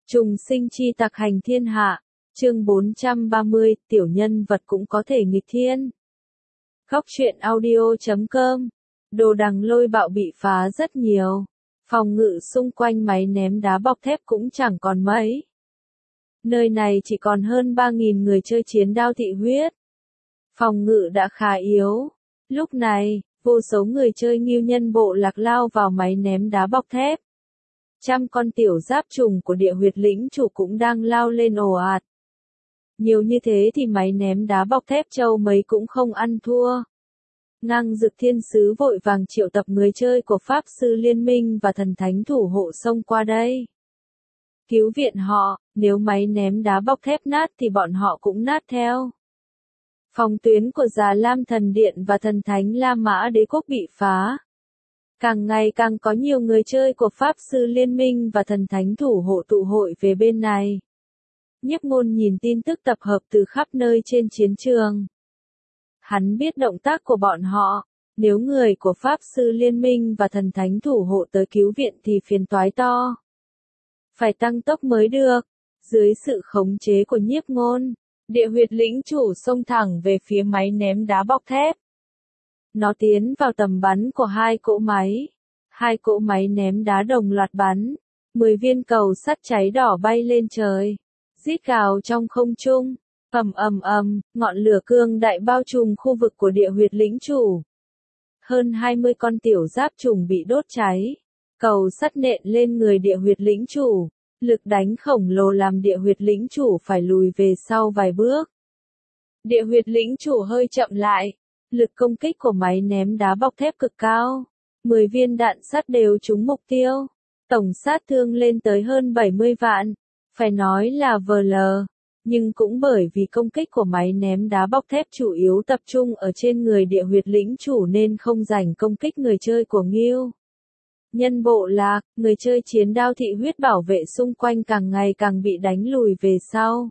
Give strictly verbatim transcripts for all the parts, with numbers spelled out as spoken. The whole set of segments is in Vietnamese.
Trùng sinh chi tặc hành thiên hạ, chương bốn trăm ba mươi, tiểu nhân vật cũng có thể nghịch thiên. Góc truyện audio chấm com, đồ đằng lôi bạo bị phá rất nhiều, phòng ngự xung quanh máy ném đá bọc thép cũng chẳng còn mấy. Nơi này chỉ còn hơn ba nghìn người chơi chiến đao thị huyết. Phòng ngự đã khá yếu. Lúc này, vô số người chơi Ngưu Nhân bộ lạc lao vào máy ném đá bọc thép. Trăm con tiểu giáp trùng của địa huyệt lĩnh chủ cũng đang lao lên ồ ạt. Nhiều như thế thì máy ném đá bọc thép châu mấy cũng không ăn thua. Ngang Dực Thiên Sứ vội vàng triệu tập người chơi của Pháp Sư Liên Minh và thần thánh thủ hộ xông qua đây. Cứu viện họ, nếu máy ném đá bọc thép nát thì bọn họ cũng nát theo. Phòng tuyến của Già Lam Thần Điện và thần thánh La Mã Đế Quốc bị phá. Càng ngày càng có nhiều người chơi của Pháp Sư Liên Minh và thần thánh thủ hộ tụ hội về bên này. Nhiếp Ngôn nhìn tin tức tập hợp từ khắp nơi trên chiến trường. Hắn biết động tác của bọn họ, nếu người của Pháp Sư Liên Minh và thần thánh thủ hộ tới cứu viện thì phiền toái to. Phải tăng tốc mới được. Dưới sự khống chế của Nhiếp Ngôn, địa huyệt lĩnh chủ xông thẳng về phía máy ném đá bọc thép. Nó tiến vào tầm bắn của hai cỗ máy. Hai cỗ máy ném đá đồng loạt bắn. Mười viên cầu sắt cháy đỏ bay lên trời. Rít gào trong không trung. Ầm ầm ầm, ngọn lửa cương đại bao trùm khu vực của địa huyệt lĩnh chủ. Hơn hai mươi con tiểu giáp trùng bị đốt cháy. Cầu sắt nện lên người địa huyệt lĩnh chủ. Lực đánh khổng lồ làm địa huyệt lĩnh chủ phải lùi về sau vài bước. Địa huyệt lĩnh chủ hơi chậm lại. Lực công kích của máy ném đá bọc thép cực cao. mười viên đạn sắt đều trúng mục tiêu. Tổng sát thương lên tới hơn bảy mươi vạn. Phải nói là vờ lờ. Nhưng cũng bởi vì công kích của máy ném đá bọc thép chủ yếu tập trung ở trên người địa huyệt lĩnh chủ nên không rảnh công kích người chơi của Ngưu Nhân bộ lạc, người chơi chiến đao thị huyết bảo vệ xung quanh càng ngày càng bị đánh lùi về sau.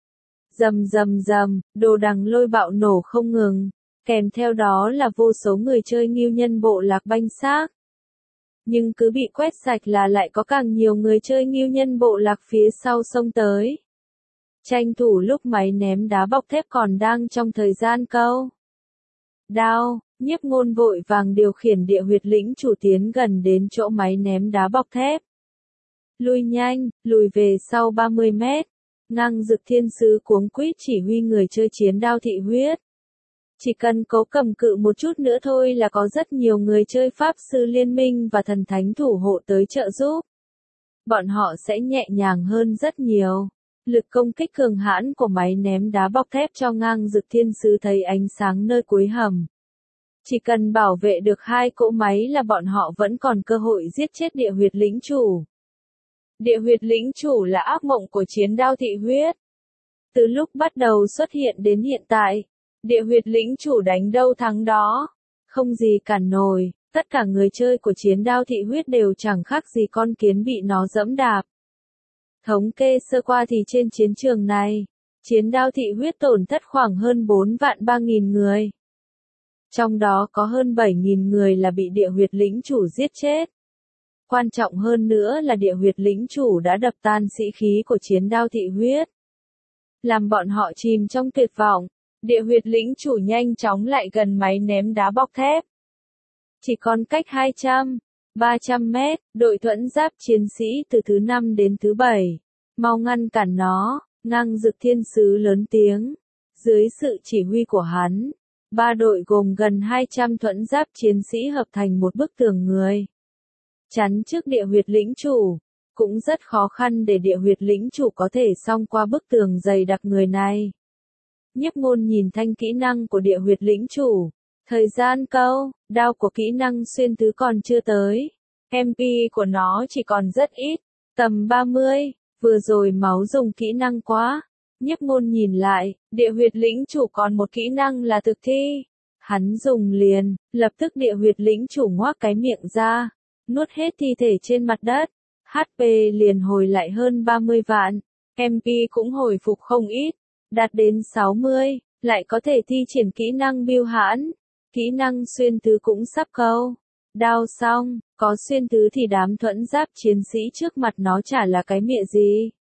Rầm rầm rầm, đồ đằng lôi bạo nổ không ngừng, kèm theo đó là vô số người chơi Ngưu Nhân bộ lạc banh xác. Nhưng cứ bị quét sạch là lại có càng nhiều người chơi Ngưu Nhân bộ lạc phía sau xông tới. Tranh thủ lúc máy ném đá bọc thép còn đang trong thời gian câu đao, Nhiếp Ngôn vội vàng điều khiển địa huyệt lĩnh chủ tiến gần đến chỗ máy ném đá bọc thép. Lùi nhanh, lùi về sau ba mươi mét. Ngang Dực Thiên Sứ cuống quýt chỉ huy người chơi chiến đao thị huyết. Chỉ cần cố cầm cự một chút nữa thôi là có rất nhiều người chơi Pháp Sư Liên Minh và thần thánh thủ hộ tới trợ giúp. Bọn họ sẽ nhẹ nhàng hơn rất nhiều. Lực công kích cường hãn của máy ném đá bọc thép cho Ngang Dực Thiên Sứ thấy ánh sáng nơi cuối hầm. Chỉ cần bảo vệ được hai cỗ máy là bọn họ vẫn còn cơ hội giết chết địa huyệt lĩnh chủ. Địa huyệt lĩnh chủ là ác mộng của chiến đao thị huyết. Từ lúc bắt đầu xuất hiện đến hiện tại, địa huyệt lĩnh chủ đánh đâu thắng đó. Không gì cản nổi, tất cả người chơi của chiến đao thị huyết đều chẳng khác gì con kiến bị nó dẫm đạp. Thống kê sơ qua thì trên chiến trường này, chiến đao thị huyết tổn thất khoảng hơn bốn vạn ba nghìn người. Trong đó có hơn bảy nghìn người là bị địa huyệt lĩnh chủ giết chết. Quan trọng hơn nữa là địa huyệt lĩnh chủ đã đập tan sĩ khí của chiến đao thị huyết. Làm bọn họ chìm trong tuyệt vọng, địa huyệt lĩnh chủ nhanh chóng lại gần máy ném đá bọc thép. Chỉ còn cách hai trăm, ba trăm mét, đội thuẫn giáp chiến sĩ từ thứ năm đến thứ bảy. Mau ngăn cản nó, Ngang Dực Thiên Sứ lớn tiếng. Dưới sự chỉ huy của hắn, ba đội gồm gần hai trăm thuẫn giáp chiến sĩ hợp thành một bức tường người. Chắn trước địa huyệt lĩnh chủ. Cũng rất khó khăn để địa huyệt lĩnh chủ có thể xông qua bức tường dày đặc người này. Nhiếp Ngôn nhìn thanh kỹ năng của địa huyệt lĩnh chủ. Thời gian câu, đao của kỹ năng xuyên tứ còn chưa tới. em pê của nó chỉ còn rất ít, tầm ba mươi, vừa rồi máu dùng kỹ năng quá. Nhiếp Ngôn nhìn lại, địa huyệt lĩnh chủ còn một kỹ năng là thực thi. Hắn dùng liền, lập tức địa huyệt lĩnh chủ ngoác cái miệng ra, nuốt hết thi thể trên mặt đất. hát pê liền hồi lại hơn ba mươi vạn, em pê cũng hồi phục không ít, đạt đến sáu mươi, lại có thể thi triển kỹ năng biêu hãn. Kỹ năng xuyên tứ cũng sắp câu đao xong, có xuyên tứ thì đám thuẫn giáp chiến sĩ trước mặt nó chả là cái mẹ gì.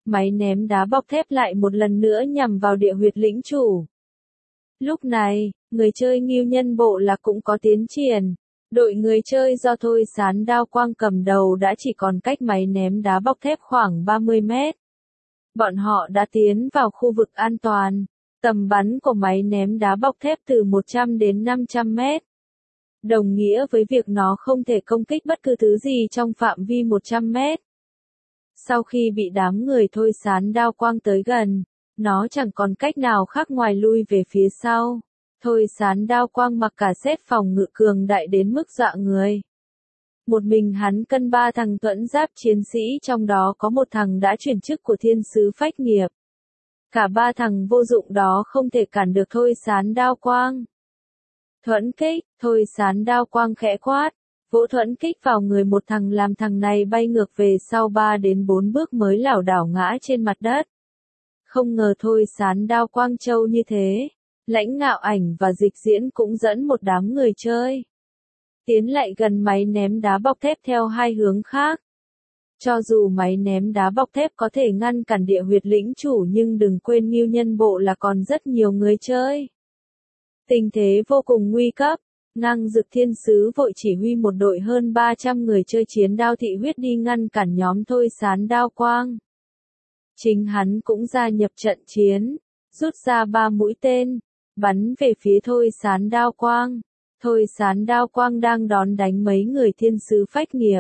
Máy ném đá bọc thép lại một lần nữa nhằm vào địa huyệt lĩnh chủ. Lúc này, người chơi Ngưu Nhân Bộ Lạc cũng có tiến triển. Đội người chơi do Thôi Sán Đao Quang cầm đầu đã chỉ còn cách máy ném đá bọc thép khoảng ba mươi mét. Bọn họ đã tiến vào khu vực an toàn. Tầm bắn của máy ném đá bọc thép từ một trăm đến năm trăm mét. Đồng nghĩa với việc nó không thể công kích bất cứ thứ gì trong phạm vi một trăm mét. Sau khi bị đám người Thôi Sán Đao Quang tới gần, nó chẳng còn cách nào khác ngoài lui về phía sau. Thôi Sán Đao Quang mặc cả set phòng ngự cường đại đến mức dọa người. Một mình hắn cân ba thằng tuẫn giáp chiến sĩ, trong đó có một thằng đã chuyển chức của thiên sứ phách nghiệp. Cả ba thằng vô dụng đó không thể cản được Thôi Sán Đao Quang. Thuẫn kích, Thôi Sán Đao Quang khẽ quát, vỗ thuẫn kích vào người một thằng làm thằng này bay ngược về sau ba đến bốn bước mới lảo đảo ngã trên mặt đất. Không ngờ Thôi Sán Đao Quang trâu như thế. Lãnh Ngạo Ảnh và Dịch Diễn cũng dẫn một đám người chơi tiến lại gần máy ném đá bọc thép theo hai hướng khác. Cho dù máy ném đá bọc thép có thể ngăn cản địa huyệt lĩnh chủ nhưng đừng quên Ngưu Nhân Bộ là còn rất nhiều người chơi. Tình thế vô cùng nguy cấp, Ngang Dực Thiên Sứ vội chỉ huy một đội hơn ba trăm người chơi chiến đao thị huyết đi ngăn cản nhóm Thôi Sán Đao Quang. Chính hắn cũng gia nhập trận chiến, rút ra ba mũi tên, bắn về phía Thôi Sán Đao Quang. Thôi Sán Đao Quang đang đón đánh mấy người thiên sứ phách nghiệp.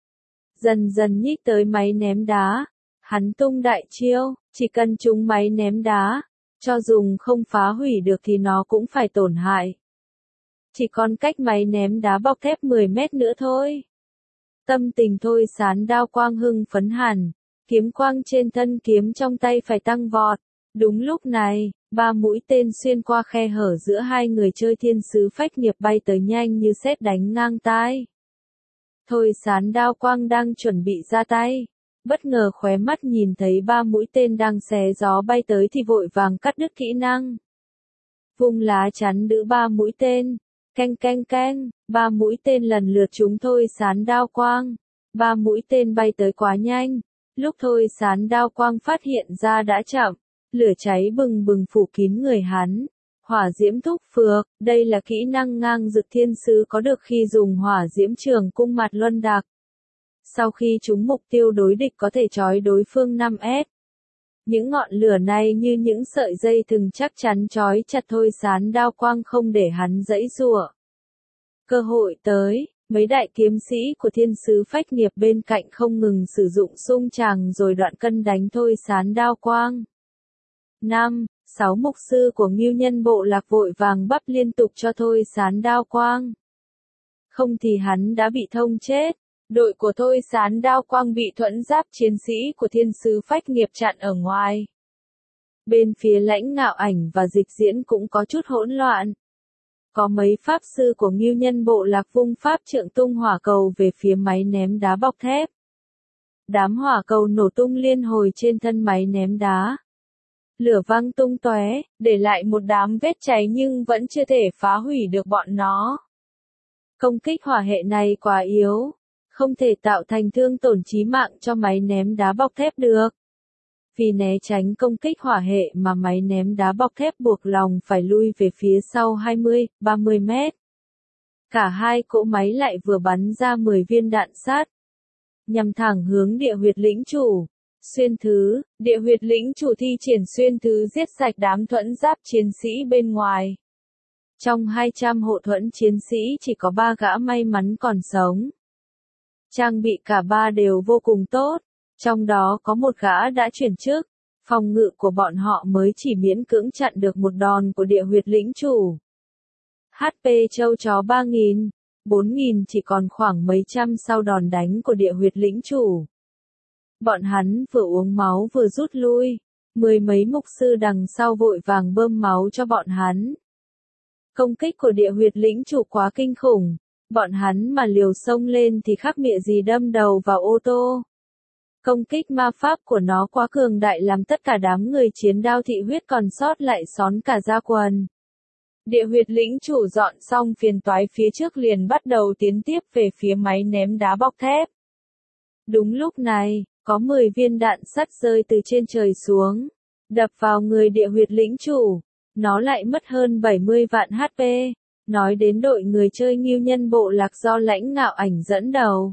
Dần dần nhích tới máy ném đá. Hắn tung đại chiêu, chỉ cần trúng máy ném đá, cho dùng không phá hủy được thì nó cũng phải tổn hại. Chỉ còn cách máy ném đá bọc thép mười mét nữa thôi. Tâm tình Thôi Sán Đao Quang hưng phấn hẳn, kiếm quang trên thân kiếm trong tay phải tăng vọt. Đúng lúc này, ba mũi tên xuyên qua khe hở giữa hai người chơi thiên sứ phách nghiệp bay tới nhanh như sét đánh ngang tai. Thôi Sán Đao Quang đang chuẩn bị ra tay, bất ngờ khóe mắt nhìn thấy ba mũi tên đang xé gió bay tới thì vội vàng cắt đứt kỹ năng. Vung lá chắn đỡ ba mũi tên, canh canh canh, ba mũi tên lần lượt trúng Thôi Sán Đao Quang. Ba mũi tên bay tới quá nhanh, lúc Thôi Sán Đao Quang phát hiện ra đã chậm. Lửa cháy bừng bừng phủ kín người hắn. Hỏa diễm thúc phược, đây là kỹ năng Ngang Dực Thiên Sứ có được khi dùng hỏa diễm trường cung mạt luân đặc. Sau khi trúng mục tiêu đối địch có thể trói đối phương năm mét. Những ngọn lửa này như những sợi dây thừng chắc chắn trói chặt Thôi Sán Đao Quang không để hắn giãy giụa. Cơ hội tới, mấy đại kiếm sĩ của thiên sứ phách nghiệp bên cạnh không ngừng sử dụng xung tràng rồi đoạn cân đánh Thôi Sán Đao Quang. Năm, sáu mục sư của Ngưu Nhân Bộ Lạc vội vàng bắp liên tục cho Thôi Sán Đao Quang. Không thì hắn đã bị thông chết. Đội của Thôi Sán Đao Quang bị thuẫn giáp chiến sĩ của thiên sứ phách nghiệp chặn ở ngoài. Bên phía Lãnh Ngạo Ảnh và Dịch Diễn cũng có chút hỗn loạn. Có mấy pháp sư của Ngưu Nhân Bộ Lạc vung pháp trượng tung hỏa cầu về phía máy ném đá bọc thép. Đám hỏa cầu nổ tung liên hồi trên thân máy ném đá. Lửa văng tung tóe, để lại một đám vết cháy nhưng vẫn chưa thể phá hủy được bọn nó. Công kích hỏa hệ này quá yếu, không thể tạo thành thương tổn chí mạng cho máy ném đá bọc thép được. Vì né tránh công kích hỏa hệ mà máy ném đá bọc thép buộc lòng phải lui về phía sau hai mươi, ba mươi mét. Cả hai cỗ máy lại vừa bắn ra mười viên đạn sát, nhằm thẳng hướng địa huyệt lĩnh chủ. Xuyên thứ, địa huyệt lĩnh chủ thi triển xuyên thứ giết sạch đám thuẫn giáp chiến sĩ bên ngoài. Trong hai trăm hộ thuẫn chiến sĩ chỉ có ba gã may mắn còn sống. Trang bị cả ba đều vô cùng tốt, trong đó có một gã đã chuyển chức. Phòng ngự của bọn họ mới chỉ miễn cưỡng chặn được một đòn của địa huyệt lĩnh chủ. hát pê châu chó ba nghìn, bốn nghìn chỉ còn khoảng mấy trăm sau đòn đánh của địa huyệt lĩnh chủ. Bọn hắn vừa uống máu vừa rút lui, mười mấy mục sư đằng sau vội vàng bơm máu cho bọn hắn. Công kích của địa huyệt lĩnh chủ quá kinh khủng, bọn hắn mà liều xông lên thì khác mẹ gì đâm đầu vào ô tô. Công kích ma pháp của nó quá cường đại làm tất cả đám người chiến đao thị huyết còn sót lại xón cả da quần. Địa huyệt lĩnh chủ dọn xong phiền toái phía trước liền bắt đầu tiến tiếp về phía máy ném đá bọc thép. Đúng lúc này, Có mười viên đạn sắt rơi từ trên trời xuống, đập vào người địa huyệt lĩnh chủ. Nó lại mất hơn bảy mươi vạn hát pê. Nói đến đội người chơi Ngưu Nhân Bộ Lạc do Lãnh Ngạo Ảnh dẫn đầu.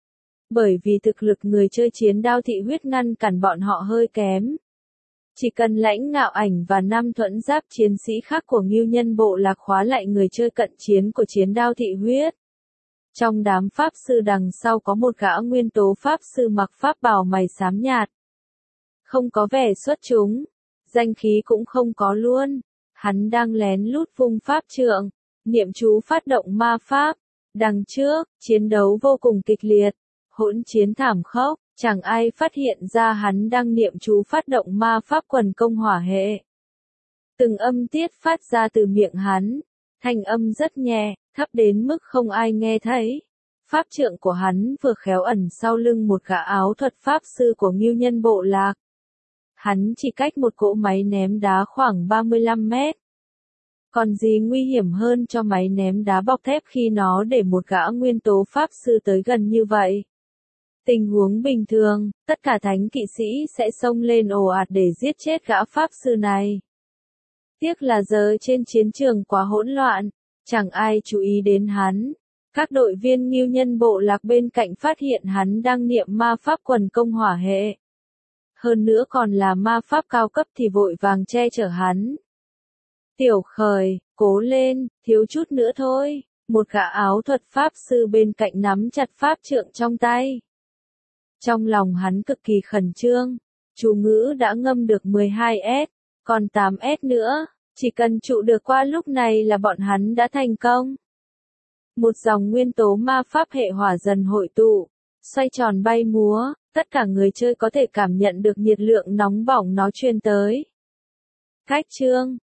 Bởi vì thực lực người chơi chiến đao thị huyết ngăn cản bọn họ hơi kém. Chỉ cần Lãnh Ngạo Ảnh và năm thuẫn giáp chiến sĩ khác của Ngưu Nhân Bộ Lạc khóa lại người chơi cận chiến của chiến đao thị huyết. Trong đám pháp sư đằng sau có một gã nguyên tố pháp sư mặc pháp bào mày xám nhạt. Không có vẻ xuất chúng, danh khí cũng không có luôn. Hắn đang lén lút vung pháp trượng, niệm chú phát động ma pháp. Đằng trước, chiến đấu vô cùng kịch liệt, hỗn chiến thảm khốc, chẳng ai phát hiện ra hắn đang niệm chú phát động ma pháp quần công hỏa hệ. Từng âm tiết phát ra từ miệng hắn, thanh âm rất nhẹ, thấp đến mức không ai nghe thấy. Pháp trượng của hắn vừa khéo ẩn sau lưng một gã áo thuật pháp sư của Ngưu Nhân Bộ Lạc. Hắn chỉ cách một cỗ máy ném đá khoảng ba mươi lăm mét. Còn gì nguy hiểm hơn cho máy ném đá bọc thép khi nó để một gã nguyên tố pháp sư tới gần như vậy? Tình huống bình thường, tất cả thánh kỵ sĩ sẽ xông lên ồ ạt để giết chết gã pháp sư này. Tiếc là giờ trên chiến trường quá hỗn loạn, chẳng ai chú ý đến hắn. Các đội viên Ngưu Nhân Bộ Lạc bên cạnh phát hiện hắn đang niệm ma pháp quần công hỏa hệ. Hơn nữa còn là ma pháp cao cấp thì vội vàng che chở hắn. Tiểu Khởi, cố lên, thiếu chút nữa thôi. Một gã áo thuật pháp sư bên cạnh nắm chặt pháp trượng trong tay. Trong lòng hắn cực kỳ khẩn trương. Chú ngữ đã ngâm được mười hai S, còn tám S nữa. Chỉ cần trụ được qua lúc này là bọn hắn đã thành công. Một dòng nguyên tố ma pháp hệ hỏa dần hội tụ, xoay tròn bay múa, tất cả người chơi có thể cảm nhận được nhiệt lượng nóng bỏng nó truyền tới. Cách chương